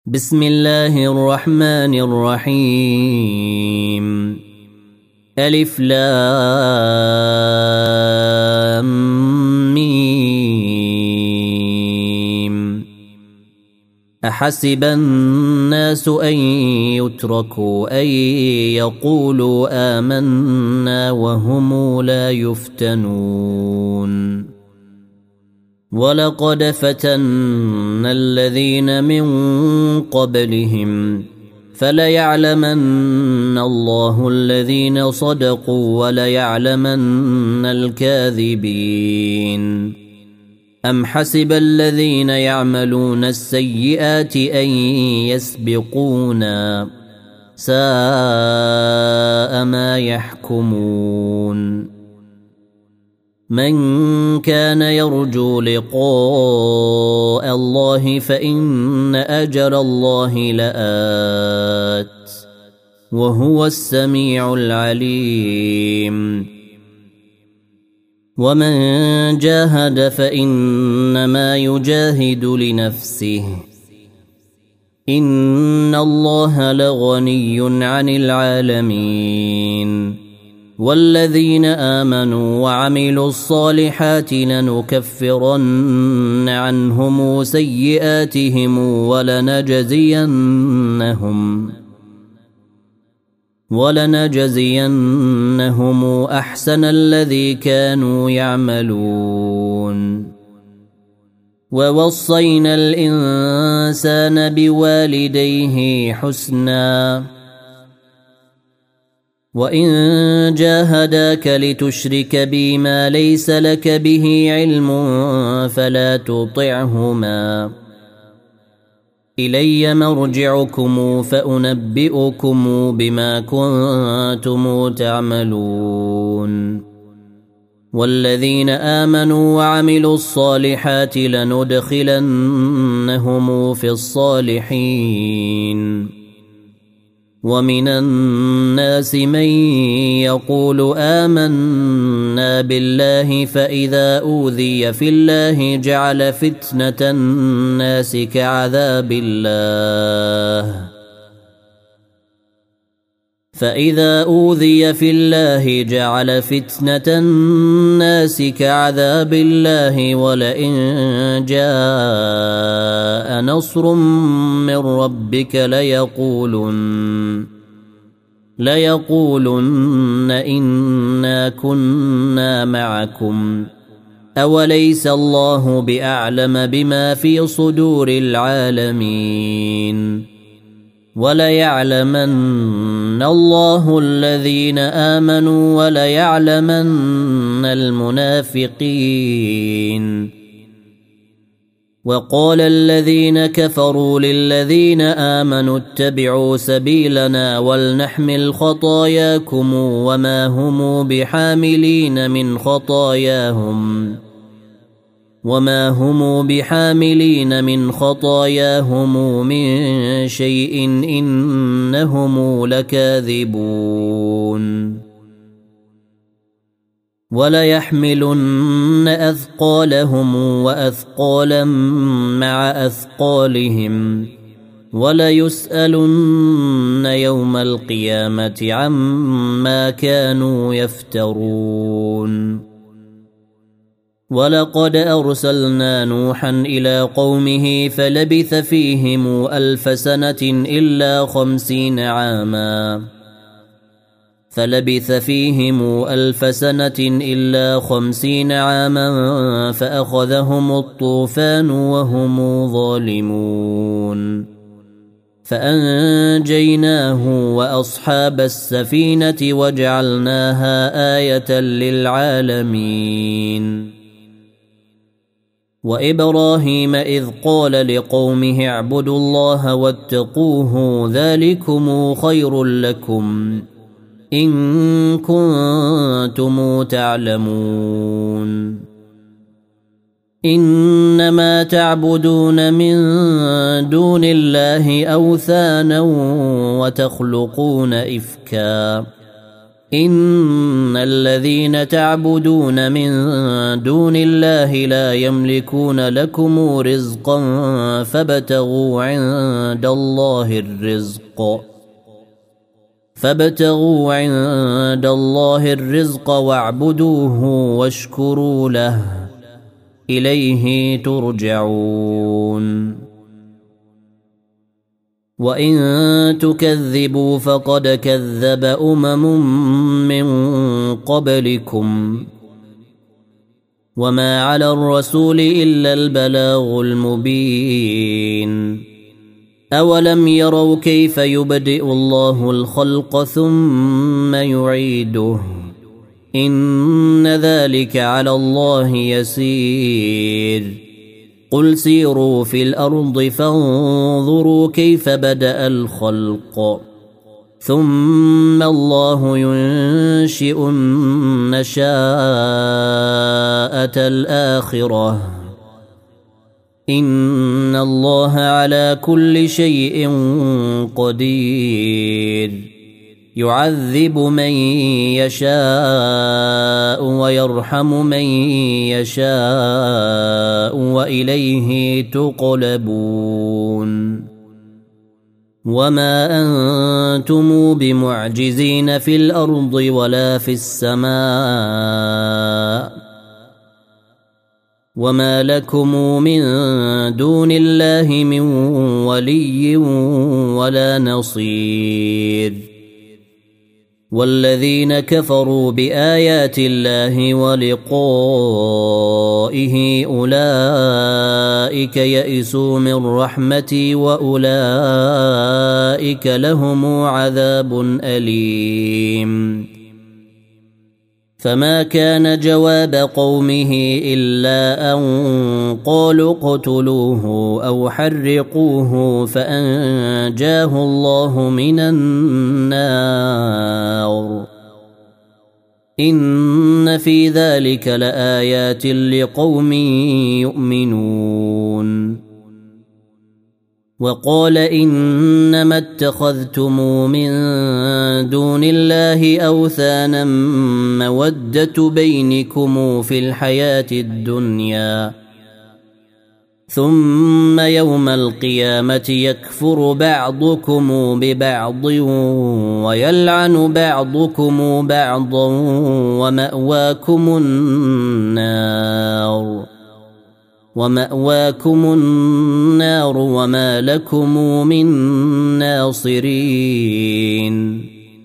بسم الله الرحمن الرحيم. ألف لام ميم. أحسب الناس أن يتركوا أن يقولوا آمنا وهم لا يفتنون. ولقد فتنا الذين من قبلهم فليعلمن الله الذين صدقوا وليعلمن الكاذبين. أم حسب الذين يعملون السيئات أن يسبقونا ساء ما يحكمون. من كان يرجو لقاء الله فإن أجل الله لآت وهو السميع العليم. ومن جاهد فإنما يجاهد لنفسه إن الله لغني عن العالمين. والذين آمنوا وعملوا الصالحات لنكفرن عنهم سيئاتهم ولنجزينهم أحسن الذي كانوا يعملون. ووصينا الإنسان بوالديه حسنا وإن جاهداك لتشرك بي ما ليس لك به علم فلا تطعهما. إلي مرجعكم فأنبئكم بما كنتم تعملون. والذين آمنوا وعملوا الصالحات لندخلنهم في الصالحين. ومن الناس من يقول آمنا بالله فإذا أوذي في الله جعل فتنة الناس كعذاب الله ولئن جاء نصر من ربك ليقولن إنا كنا معكم أوليس الله بأعلم بما في صدور العالمين. وليعلمن الله الذين آمنوا وليعلمن المنافقين. وقال الذين كفروا للذين آمنوا اتبعوا سبيلنا ولنحمل خطاياكم وما هم بحاملين من خطاياهم من شيء إنهم لكاذبون. وليحملن أثقالهم وأثقالا مع أثقالهم وليسألن يوم القيامة عما كانوا يفترون. ولقد أرسلنا نوحا إلى قومه فلبث فيهم 1000 سنة إلا 50 عاما فأخذهم الطوفان وهم ظالمون. فأنجيناه وأصحاب السفينة وجعلناها آية للعالمين. وإبراهيم إذ قال لقومه اعبدوا الله واتقوه ذلكم خير لكم إن كنتم تعلمون. إنما تعبدون من دون الله أوثانا إن الذين تعبدون من دون الله لا يملكون لكم رزقا فابتغوا عند الله الرزق واعبدوه واشكروا له إليه ترجعون وإن تكذبوا فقد كذب من قبلكم وما على الرسول إلا البلاغ المبين أولم يروا كيف يبدئ الله الخلق ثم يعيده إن ذلك على الله يسير قل سيروا في الأرض فانظروا كيف بدأ الخلق ثم الله ينشئ النشاءة الآخرة إن الله على كل شيء قدير يعذب من يشاء ويرحم من يشاء وإليه تقلبون وما أنتم بمعجزين في الأرض ولا في السماء وما لكم من دون الله من ولي ولا نصير والذين كفروا بآيات الله ولقائه أولئك يئسوا من رحمتي وأولئك لهم عذاب أليم فما كان جواب قومه إلا أن قالوا اقتلوه أو حرقوه فأنجاه الله من النار إن في ذلك لآيات لقوم يؤمنون وقال إنما اتخذتم من دون الله أوثانا مودة بينكم في الحياة الدنيا ثم يوم القيامة يكفر بعضكم ببعض ويلعن بعضكم بعضا ومأواكم النار وما لكم من ناصرين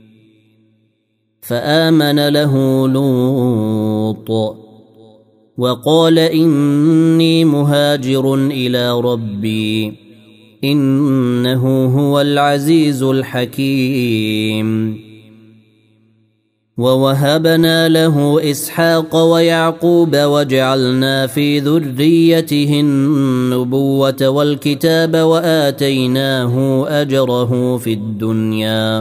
فآمن له لوط وقال إني مهاجر إلى ربي إنه هو العزيز الحكيم ووهبنا له إسحاق ويعقوب وجعلنا في ذريته النبوة والكتاب وآتيناه أجره في الدنيا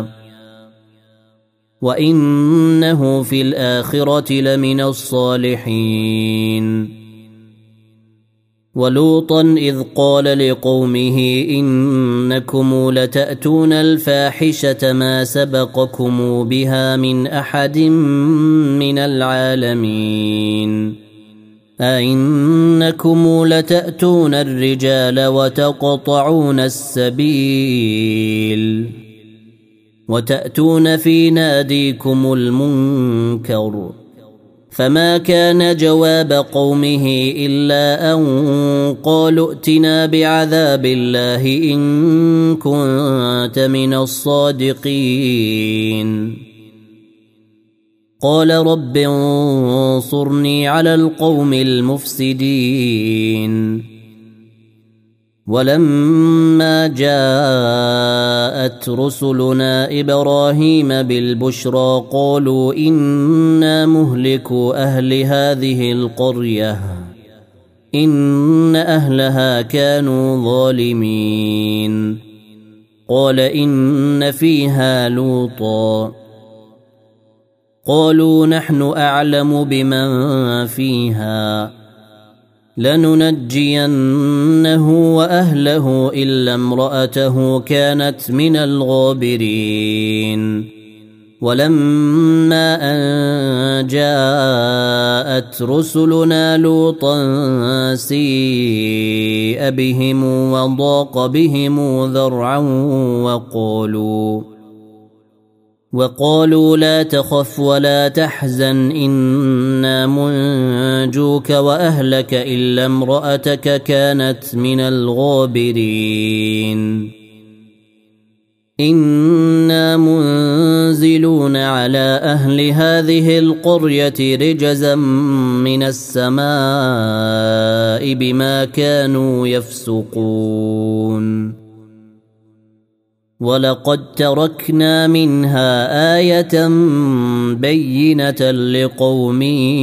وإنه في الآخرة لمن الصالحين ولوطا إذ قال لقومه إنكم لتأتون الفاحشة ما سبقكم بها من أحد من العالمين أئنكم لتأتون الرجال وتقطعون السبيل وتأتون في ناديكم المنكر فما كان جواب قومه إلا أن قالوا ائتنا بعذاب الله إن كنت من الصادقين قال رب انصرني على القوم المفسدين ولما جاءت رسلنا إبراهيم بالبشرى قالوا إنا مهلكو أهل هذه القرية إن أهلها كانوا ظالمين قال إن فيها لوطا قالوا نحن أعلم بمن فيها لننجينه وأهله إلا امرأته كانت من الغابرين ولما أن جاءت رسلنا لوطا سيء بهم وضاق بهم ذرعا وقالوا لا تخف ولا تحزن إنا منجوك وأهلك إلا امرأتك كانت من الغابرين إنا منزلون على أهل هذه القرية رجزا من السماء بما كانوا يفسقون ولقد تركنا منها آية بينة لقوم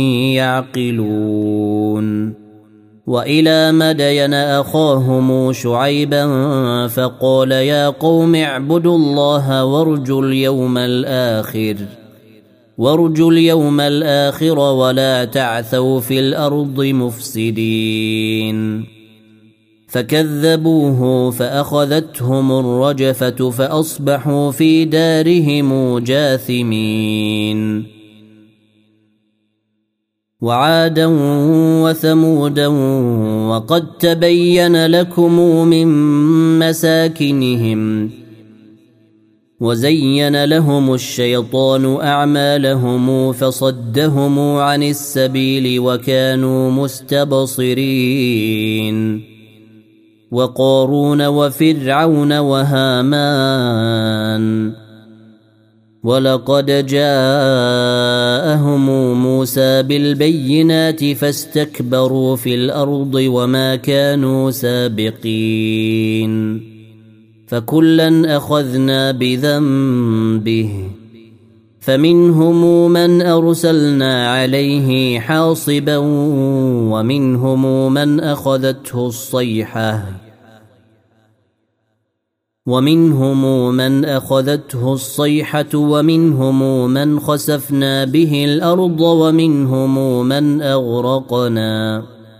يعقلون وإلى مدين أخاهم شعيبا فقال يا قوم اعبدوا الله وارجوا اليوم الآخر ولا تعثوا في الأرض مفسدين فكذبوه فأخذتهم الرجفة فأصبحوا في دارهم جاثمين وعادا وثمودا وقد تبين لكم من مساكنهم وزين لهم الشيطان أعمالهم فصدهم عن السبيل وكانوا مستبصرين وقارون وفرعون وهامان ولقد جاءهم موسى بالبينات فاستكبروا في الأرض وما كانوا سابقين فكلا أخذنا بذنبه فمنهم من أرسلنا عليه حاصبا ومنهم من أخذته الصيحة ومنهم من خسفنا به الأرض ومنهم من أغرقنا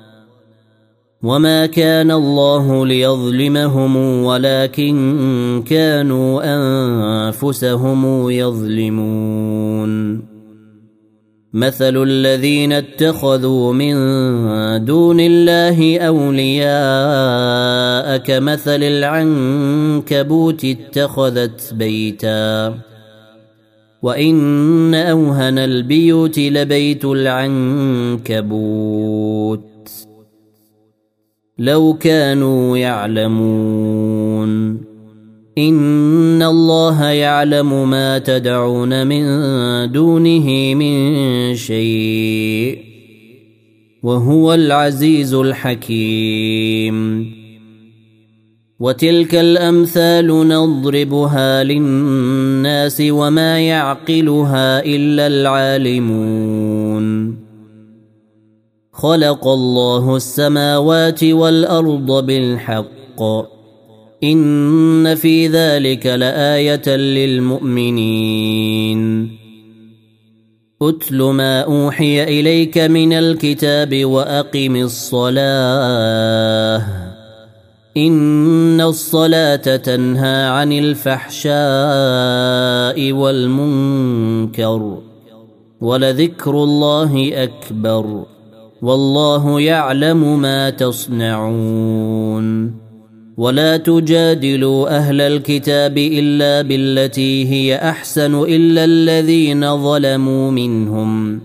وما كان الله ليظلمهم ولكن كانوا أنفسهم يظلمون مثل الذين اتخذوا من دون الله أولياء كمثل العنكبوت اتخذت بيتا وإن أوهن البيوت لبيت العنكبوت لو كانوا يعلمون إن الله يعلم ما تدعون من دونه من شيء وهو العزيز الحكيم وتلك الأمثال نضربها للناس وما يعقلها إلا العالمون خلق الله السماوات والأرض بالحق إن في ذلك لآية للمؤمنين أتل ما أوحي إليك من الكتاب وأقم الصلاة إن الصلاة تنهى عن الفحشاء والمنكر ولذكر الله أكبر والله يعلم ما تصنعون ولا تجادلوا أهل الكتاب إلا بالتي هي أحسن إلا الذين ظلموا منهم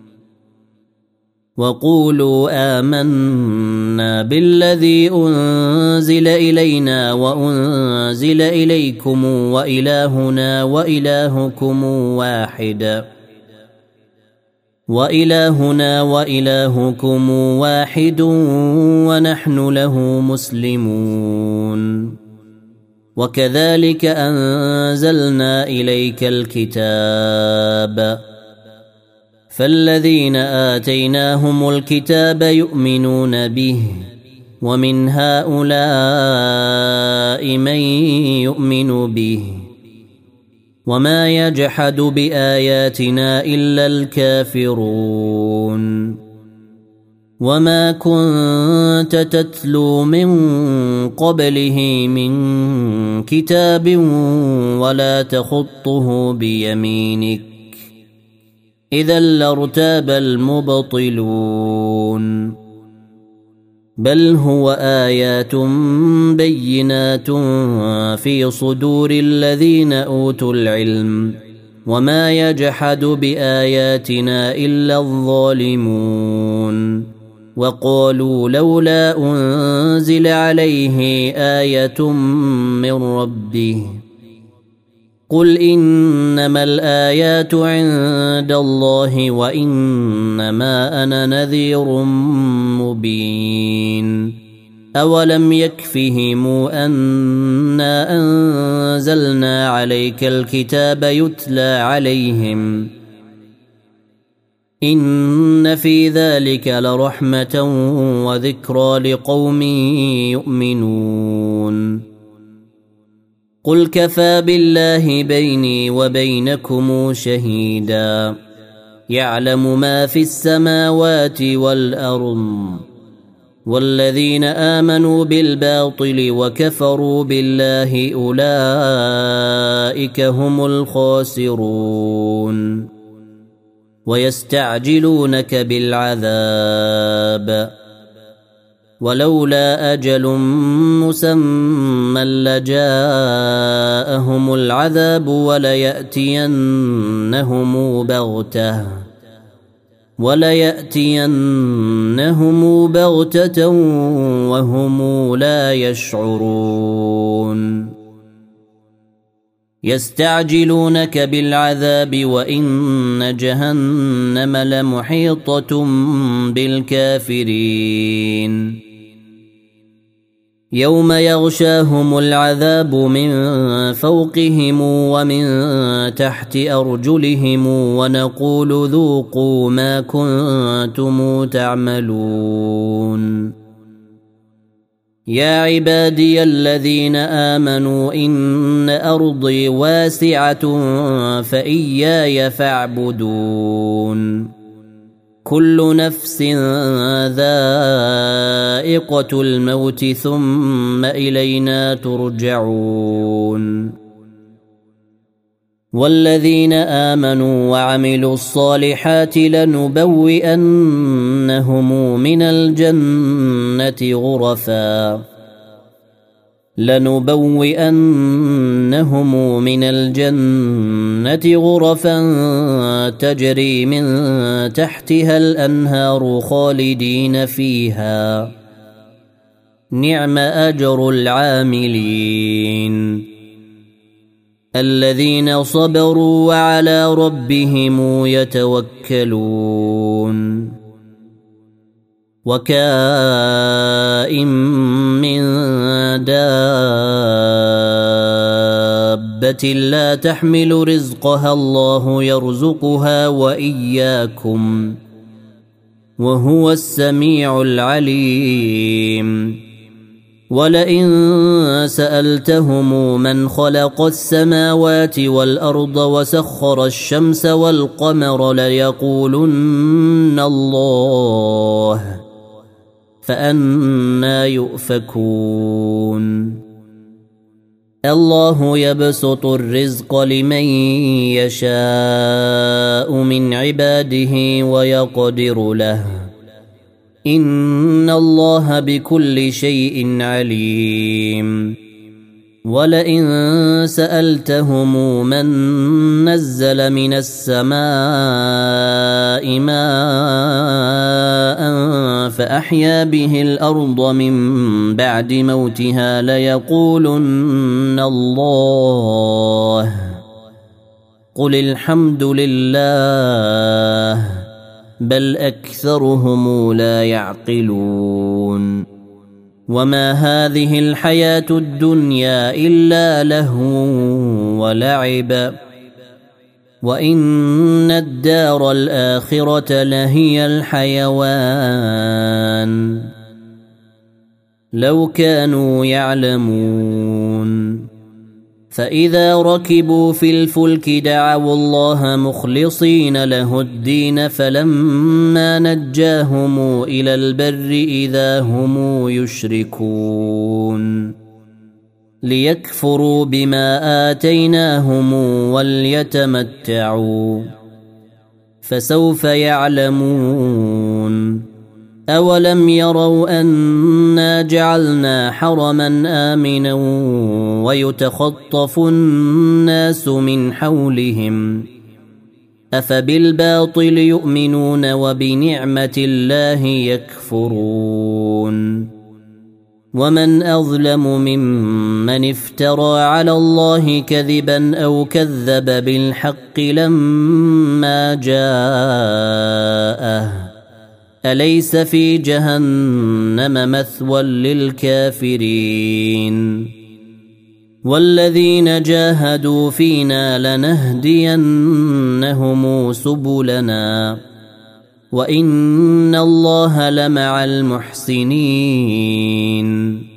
وقولوا آمنا بالذي أنزل إلينا وأنزل إليكم وإلهنا وإلهكم واحد ونحن له مسلمون وكذلك أنزلنا إليك الكتاب فالذين آتيناهم الكتاب يؤمنون به ومن هؤلاء من يؤمن به وما يجحد بآياتنا إلا الكافرون وما كنت تتلو من قبله من كتاب ولا تخطه بيمينك إذا لارتاب المبطلون بل هو آيات بينات في صدور الذين أوتوا العلم وما يجحد بآياتنا إلا الظالمون وقالوا لولا أنزل عليه آية من ربه قل إنما الآيات عند الله وإنما أنا نذير مبين أولم يكفهم أنا أنزلنا عليك الكتاب يتلى عليهم إن في ذلك لرحمة وذكرى لقوم يؤمنون قل كفى بالله بيني وبينكم شهيدا يعلم ما في السماوات والأرض والذين آمنوا بالباطل وكفروا بالله أولئك هم الخاسرون ويستعجلونك بالعذاب ولولا أجل مسمى لجاءهم العذاب وليأتينهم بغتة وهم لا يشعرون يستعجلونك بالعذاب وإن جهنم لمحيطة بالكافرين يوم يغشاهم العذاب من فوقهم ومن تحت أرجلهم ونقول ذوقوا ما كنتم تعملون يا عبادي الذين آمنوا إن أرضي واسعة فإياي فاعبدون كل نفس ذائقة الموت ثم إلينا ترجعون والذين آمنوا وعملوا الصالحات لنبوئنهم من الجنة غرفا تجري من تحتها الأنهار خالدين فيها نعم أجر العاملين الذين صبروا وعلى ربهم يتوكلون وكائن من دابة لا تحمل رزقها الله يرزقها وإياكم وهو السميع العليم ولئن سألتهم من خلق السماوات والأرض وسخر الشمس والقمر ليقولن الله فأنى يؤفكون الله يبسط الرزق لمن يشاء من عباده ويقدر له إن الله بكل شيء عليم ولئن سألتهم من نزل من السماء ماء فأحيا به الأرض من بعد موتها ليقولن الله قل الحمد لله بل أكثرهم لا يعقلون وما هذه الحياة الدنيا إلا لهو ولعب وإن الدار الآخرة لهي الحيوان لو كانوا يعلمون فإذا ركبوا في الفلك دعوا الله مخلصين له الدين فلما نجاهم إلى البر إذا هم يشركون ليكفروا بما آتيناهم وليتمتعوا فسوف يعلمون أولم يروا أنا جعلنا حرما آمنا ويتخطف الناس من حولهم أفبالباطل يؤمنون وبنعمة الله يكفرون ومن أظلم ممن افترى على الله كذبا أو كذب بالحق لما جاءه أليس في جهنم مثوى للكافرين والذين جاهدوا فينا لنهدينهم سبلنا وإن الله لمع المحسنين